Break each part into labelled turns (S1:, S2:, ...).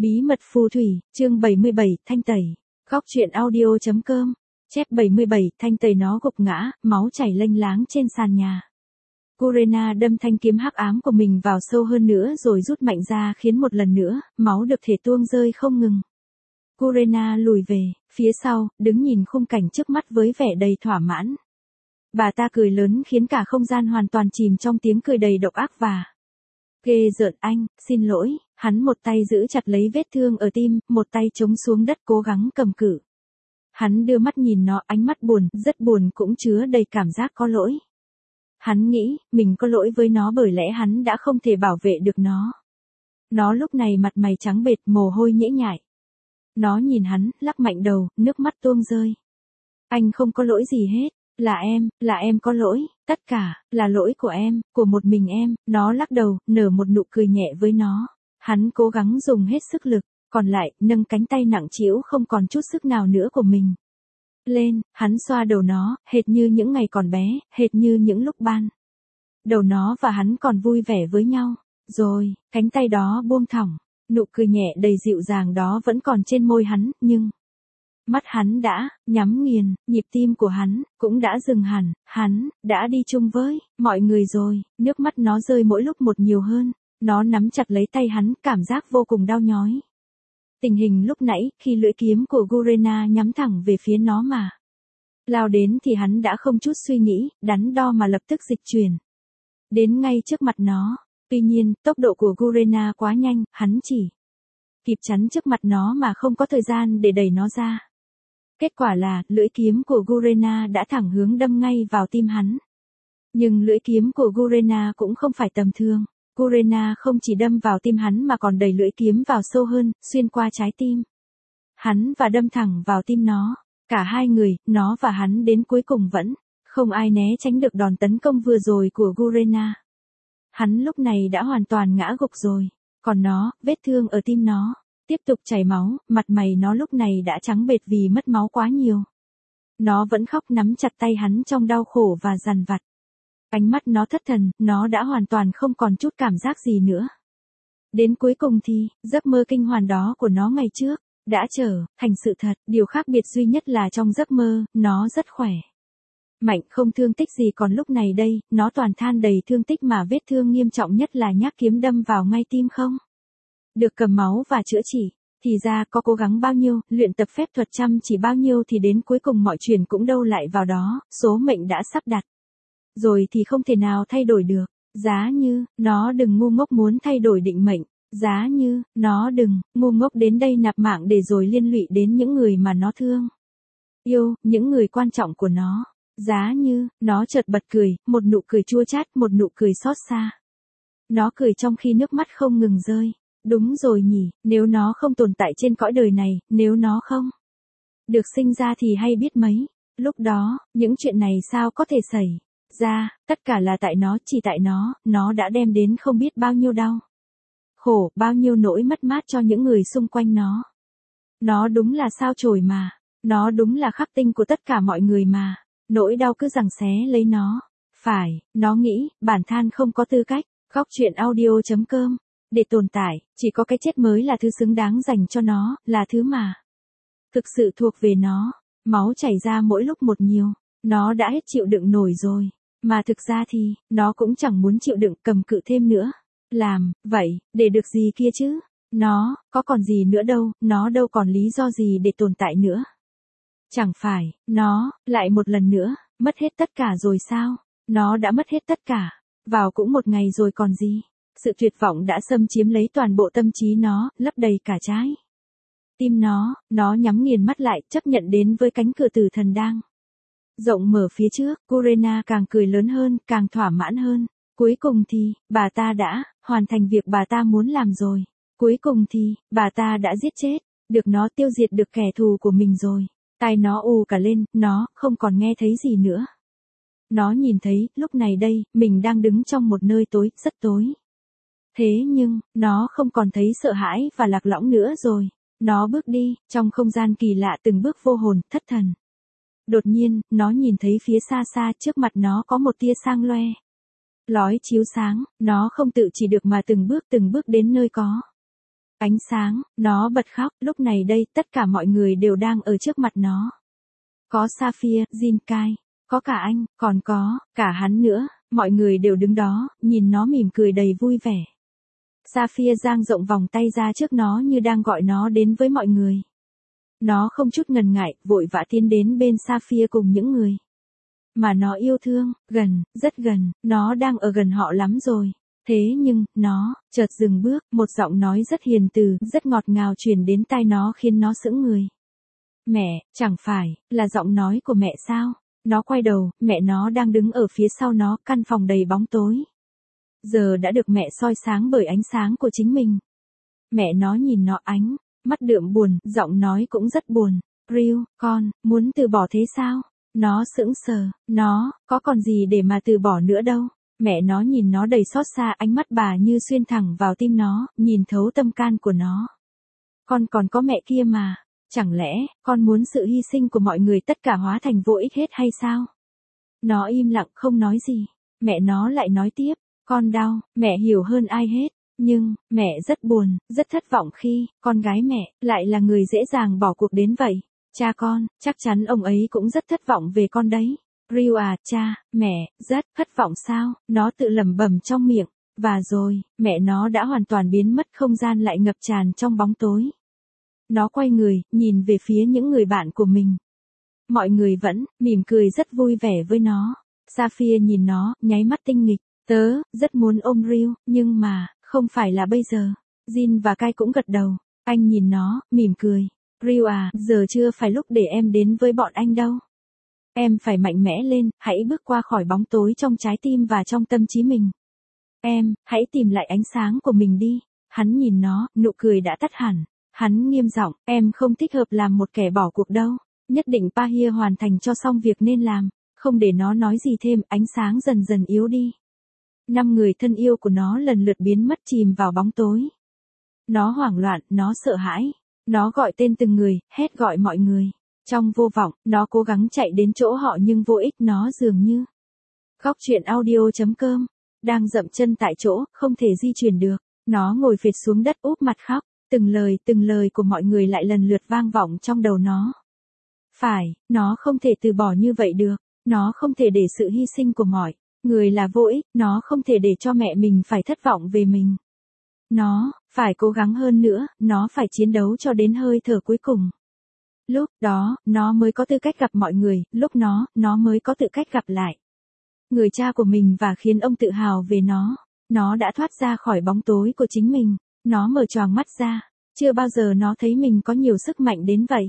S1: Bí mật phù thủy, chương 77, thanh tẩy. Góc truyện audio.com. Chép 77, thanh tẩy nó gục ngã, máu chảy lênh láng trên sàn nhà. Gurena đâm thanh kiếm hắc ám của mình vào sâu hơn nữa rồi rút mạnh ra khiến một lần nữa, máu được thể tuông rơi không ngừng. Gurena lùi về, phía sau, đứng nhìn khung cảnh trước mắt với vẻ đầy thỏa mãn. Bà ta cười lớn khiến cả không gian hoàn toàn chìm trong tiếng cười đầy độc ác và ghê rợn. Anh, xin lỗi. Hắn một tay giữ chặt lấy vết thương ở tim, một tay chống xuống đất cố gắng cầm cự. Hắn đưa mắt nhìn nó, ánh mắt buồn, rất buồn cũng chứa đầy cảm giác có lỗi. Hắn nghĩ, mình có lỗi với nó bởi lẽ hắn đã không thể bảo vệ được nó. Nó lúc này mặt mày trắng bệch, mồ hôi nhễ nhại. Nó nhìn hắn, lắc mạnh đầu, nước mắt tuôn rơi. Anh không có lỗi gì hết, là em có lỗi, tất cả, là lỗi của em, của một mình em. Nó lắc đầu, nở một nụ cười nhẹ với nó. Hắn cố gắng dùng hết sức lực, còn lại, nâng cánh tay nặng trĩu không còn chút sức nào nữa của mình. Lên, hắn xoa đầu nó, hệt như những ngày còn bé, hệt như những lúc ban đầu nó và hắn còn vui vẻ với nhau. Rồi, cánh tay đó buông thõng, nụ cười nhẹ đầy dịu dàng đó vẫn còn trên môi hắn, nhưng mắt hắn đã nhắm nghiền, nhịp tim của hắn cũng đã dừng hẳn, hắn đã đi chung với mọi người rồi. Nước mắt nó rơi mỗi lúc một nhiều hơn. Nó nắm chặt lấy tay hắn, cảm giác vô cùng đau nhói. Tình hình lúc nãy, khi lưỡi kiếm của Gurena nhắm thẳng về phía nó mà lao đến thì hắn đã không chút suy nghĩ, đắn đo mà lập tức dịch chuyển đến ngay trước mặt nó. Tuy nhiên, tốc độ của Gurena quá nhanh, hắn chỉ kịp chắn trước mặt nó mà không có thời gian để đẩy nó ra. Kết quả là, lưỡi kiếm của Gurena đã thẳng hướng đâm ngay vào tim hắn. Nhưng lưỡi kiếm của Gurena cũng không phải tầm thường. Gurena không chỉ đâm vào tim hắn mà còn đẩy lưỡi kiếm vào sâu hơn, xuyên qua trái tim hắn và đâm thẳng vào tim nó. Cả hai người, nó và hắn đến cuối cùng vẫn không ai né tránh được đòn tấn công vừa rồi của Gurena. Hắn lúc này đã hoàn toàn ngã gục rồi. Còn nó, vết thương ở tim nó tiếp tục chảy máu, mặt mày nó lúc này đã trắng bệch vì mất máu quá nhiều. Nó vẫn khóc nắm chặt tay hắn trong đau khổ và dằn vặt. Ánh mắt nó thất thần, nó đã hoàn toàn không còn chút cảm giác gì nữa. Đến cuối cùng thì, giấc mơ kinh hoàn đó của nó ngày trước đã trở thành sự thật. Điều khác biệt duy nhất là trong giấc mơ, nó rất khỏe mạnh, không thương tích gì, còn lúc này đây, nó toàn than đầy thương tích mà vết thương nghiêm trọng nhất là nhát kiếm đâm vào ngay tim không được cầm máu và chữa trị. Thì ra có cố gắng bao nhiêu, luyện tập phép thuật chăm chỉ bao nhiêu thì đến cuối cùng mọi chuyện cũng đâu lại vào đó, số mệnh đã sắp đặt rồi thì không thể nào thay đổi được. Giá như, nó đừng ngu ngốc muốn thay đổi định mệnh. Giá như, nó đừng ngu ngốc đến đây nạp mạng để rồi liên lụy đến những người mà nó thương yêu, những người quan trọng của nó. Giá như, nó chợt bật cười, một nụ cười chua chát, một nụ cười xót xa. Nó cười trong khi nước mắt không ngừng rơi. Đúng rồi nhỉ, nếu nó không tồn tại trên cõi đời này, nếu nó không được sinh ra thì hay biết mấy. Lúc đó, những chuyện này sao có thể xảy ra, tất cả là tại nó, chỉ tại nó đã đem đến không biết bao nhiêu đau khổ, bao nhiêu nỗi mất mát cho những người xung quanh nó. Nó đúng là sao chổi mà, nó đúng là khắc tinh của tất cả mọi người mà, nỗi đau cứ giằng xé lấy nó. Phải, nó nghĩ, bản than không có tư cách. Góc truyện audio.com. Để tồn tại, chỉ có cái chết mới là thứ xứng đáng dành cho nó, là thứ mà thực sự thuộc về nó. Máu chảy ra mỗi lúc một nhiều. Nó đã hết chịu đựng nổi rồi. Mà thực ra thì, nó cũng chẳng muốn chịu đựng, cầm cự thêm nữa. Làm, vậy, để được gì kia chứ? Nó, có còn gì nữa đâu, nó đâu còn lý do gì để tồn tại nữa. Chẳng phải, nó, lại một lần nữa, mất hết tất cả rồi sao? Nó đã mất hết tất cả. Vào cũng một ngày rồi còn gì. Sự tuyệt vọng đã xâm chiếm lấy toàn bộ tâm trí nó, lấp đầy cả trái tim nó nhắm nghiền mắt lại, chấp nhận đến với cánh cửa tử thần đang rộng mở phía trước. Gurena càng cười lớn hơn, càng thỏa mãn hơn. Cuối cùng thì, bà ta đã hoàn thành việc bà ta muốn làm rồi. Cuối cùng thì, bà ta đã giết chết được nó, tiêu diệt được kẻ thù của mình rồi. Tai nó ù cả lên, nó không còn nghe thấy gì nữa. Nó nhìn thấy, lúc này đây, mình đang đứng trong một nơi tối, rất tối. Thế nhưng, nó không còn thấy sợ hãi và lạc lõng nữa rồi. Nó bước đi, trong không gian kỳ lạ từng bước vô hồn, thất thần. Đột nhiên, nó nhìn thấy phía xa xa trước mặt nó có một tia sang loe lói chiếu sáng, nó không tự chỉ được mà từng bước đến nơi có Ánh sáng, nó bật khóc, lúc này đây tất cả mọi người đều đang ở trước mặt nó. Có Sapphire, Jin Kai, có cả anh, còn có, cả hắn nữa, mọi người đều đứng đó, nhìn nó mỉm cười đầy vui vẻ. Sapphire dang rộng vòng tay ra trước nó như đang gọi nó đến với mọi người. Nó không chút ngần ngại, vội vã tiến đến bên Sapphire cùng những người mà nó yêu thương, gần, rất gần, nó đang ở gần họ lắm rồi. Thế nhưng, nó, chợt dừng bước, một giọng nói rất hiền từ, rất ngọt ngào truyền đến tai nó khiến nó sững người. Mẹ, chẳng phải, là giọng nói của mẹ sao? Nó quay đầu, mẹ nó đang đứng ở phía sau nó, căn phòng đầy bóng tối. Giờ đã được mẹ soi sáng bởi ánh sáng của chính mình. Mẹ nó nhìn nó ánh, mắt đượm buồn, giọng nói cũng rất buồn. Ryu, con, muốn từ bỏ thế sao? Nó sững sờ, nó, có còn gì để mà từ bỏ nữa đâu. Mẹ nó nhìn nó đầy xót xa, ánh mắt bà như xuyên thẳng vào tim nó, nhìn thấu tâm can của nó. Con còn có mẹ kia mà, chẳng lẽ, con muốn sự hy sinh của mọi người tất cả hóa thành vô ích hết hay sao? Nó im lặng không nói gì, mẹ nó lại nói tiếp, con đau, mẹ hiểu hơn ai hết, nhưng, mẹ rất buồn, rất thất vọng khi, con gái mẹ, lại là người dễ dàng bỏ cuộc đến vậy. Cha con, chắc chắn ông ấy cũng rất thất vọng về con đấy. Ryu à, cha, mẹ, rất thất vọng sao? Nó tự lẩm bẩm trong miệng. Và rồi, mẹ nó đã hoàn toàn biến mất, không gian lại ngập tràn trong bóng tối. Nó quay người, nhìn về phía những người bạn của mình. Mọi người vẫn, mỉm cười rất vui vẻ với nó. Sapphire nhìn nó, nháy mắt tinh nghịch. Tớ, rất muốn ôm Ryu, nhưng mà, không phải là bây giờ. Jin và Kai cũng gật đầu. Anh nhìn nó, mỉm cười. Ryu à, giờ chưa phải lúc để em đến với bọn anh đâu. Em phải mạnh mẽ lên, hãy bước qua khỏi bóng tối trong trái tim và trong tâm trí mình. Em, hãy tìm lại ánh sáng của mình đi. Hắn nhìn nó, nụ cười đã tắt hẳn. Hắn nghiêm giọng, em không thích hợp làm một kẻ bỏ cuộc đâu. Nhất định Pahir hoàn thành cho xong việc nên làm. Không để nó nói gì thêm, ánh sáng dần dần yếu đi. 5 người thân yêu của nó lần lượt biến mất chìm vào bóng tối. Nó hoảng loạn, nó sợ hãi. Nó gọi tên từng người, hét gọi mọi người. Trong vô vọng, nó cố gắng chạy đến chỗ họ nhưng vô ích, nó dường như. Góc truyện audio.com, đang dậm chân tại chỗ, không thể di chuyển được. Nó ngồi phịch xuống đất úp mặt khóc, từng lời của mọi người lại lần lượt vang vọng trong đầu nó. Phải, nó không thể từ bỏ như vậy được, nó không thể để sự hy sinh của mọi người là vô ích, nó không thể để cho mẹ mình phải thất vọng về mình. Nó, phải cố gắng hơn nữa, nó phải chiến đấu cho đến hơi thở cuối cùng. Lúc đó, nó mới có tư cách gặp mọi người, lúc nó mới có tư cách gặp lại người cha của mình và khiến ông tự hào về nó. Nó đã thoát ra khỏi bóng tối của chính mình, nó mở choàng mắt ra, chưa bao giờ nó thấy mình có nhiều sức mạnh đến vậy.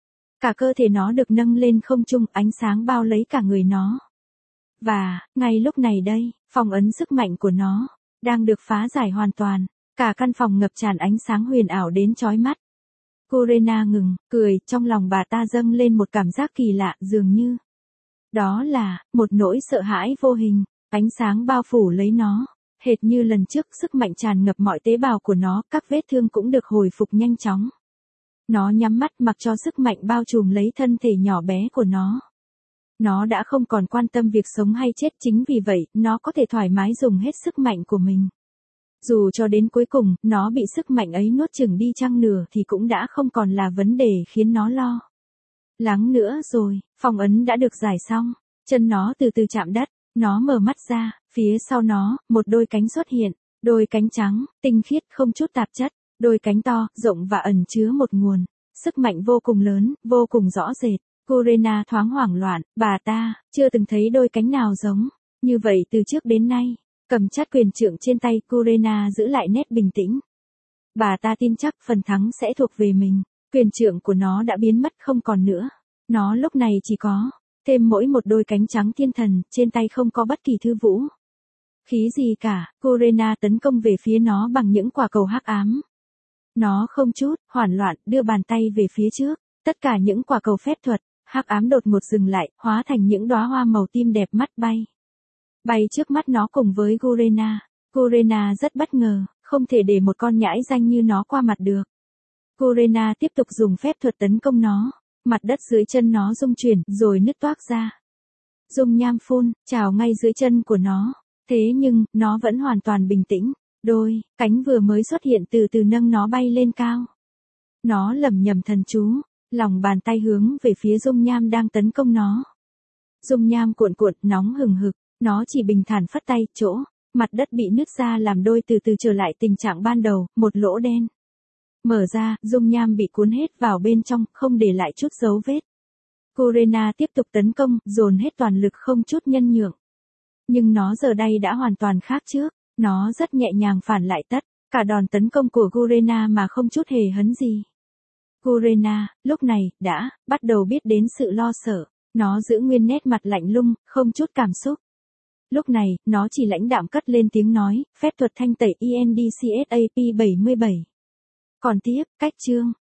S1: Cả cơ thể nó được nâng lên không trung, ánh sáng bao lấy cả người nó. Và, ngay lúc này đây, phong ấn sức mạnh của nó đang được phá giải hoàn toàn. Cả căn phòng ngập tràn ánh sáng huyền ảo đến chói mắt. Kurena ngừng, cười, trong lòng bà ta dâng lên một cảm giác kỳ lạ, dường như. Đó là, một nỗi sợ hãi vô hình, ánh sáng bao phủ lấy nó. Hệt như lần trước, sức mạnh tràn ngập mọi tế bào của nó, các vết thương cũng được hồi phục nhanh chóng. Nó nhắm mắt mặc cho sức mạnh bao trùm lấy thân thể nhỏ bé của nó. Nó đã không còn quan tâm việc sống hay chết, chính vì vậy, nó có thể thoải mái dùng hết sức mạnh của mình. Dù cho đến cuối cùng, nó bị sức mạnh ấy nuốt chửng đi chăng nữa thì cũng đã không còn là vấn đề khiến nó lo lắng nữa rồi. Phong ấn đã được giải xong, chân nó từ từ chạm đất, nó mở mắt ra, phía sau nó, một đôi cánh xuất hiện, đôi cánh trắng, tinh khiết không chút tạp chất, đôi cánh to, rộng và ẩn chứa một nguồn sức mạnh vô cùng lớn, vô cùng rõ rệt. Kurena thoáng hoảng loạn, bà ta chưa từng thấy đôi cánh nào giống như vậy từ trước đến nay. Cầm chặt quyền trượng trên tay, Kurena giữ lại nét bình tĩnh. Bà ta tin chắc phần thắng sẽ thuộc về mình. Quyền trượng của nó đã biến mất không còn nữa. Nó lúc này chỉ có thêm mỗi một đôi cánh trắng thiên thần, trên tay không có bất kỳ thư vũ khí gì cả. Kurena tấn công về phía nó bằng những quả cầu hắc ám. Nó không chút hoảng loạn đưa bàn tay về phía trước. Tất cả những quả cầu phép thuật hắc ám đột ngột dừng lại, hóa thành những đóa hoa màu tím đẹp mắt bay trước mắt nó cùng với Kurena. Kurena rất bất ngờ, không thể để một con nhãi danh như nó qua mặt được. Kurena tiếp tục dùng phép thuật tấn công nó. Mặt đất dưới chân nó rung chuyển, rồi nứt toác ra. Dung nham phun, trào ngay dưới chân của nó. Thế nhưng, nó vẫn hoàn toàn bình tĩnh. Đôi cánh vừa mới xuất hiện từ từ nâng nó bay lên cao. Nó lẩm nhẩm thần chú, lòng bàn tay hướng về phía dung nham đang tấn công nó. Dung nham cuộn cuộn, nóng hừng hực, nó chỉ bình thản phất tay, chỗ mặt đất bị nứt ra làm đôi từ từ trở lại tình trạng ban đầu, một lỗ đen. Mở ra, dung nham bị cuốn hết vào bên trong, không để lại chút dấu vết. Kurena tiếp tục tấn công, dồn hết toàn lực không chút nhân nhượng. Nhưng nó giờ đây đã hoàn toàn khác trước, nó rất nhẹ nhàng phản lại tất cả đòn tấn công của Kurena mà không chút hề hấn gì. Kurena, lúc này, đã bắt đầu biết đến sự lo sợ, nó giữ nguyên nét mặt lạnh lùng, không chút cảm xúc. Lúc này, nó chỉ lãnh đạm cất lên tiếng nói, phép thuật thanh tẩy ENDCSAP 77. Còn tiếp, cách chương.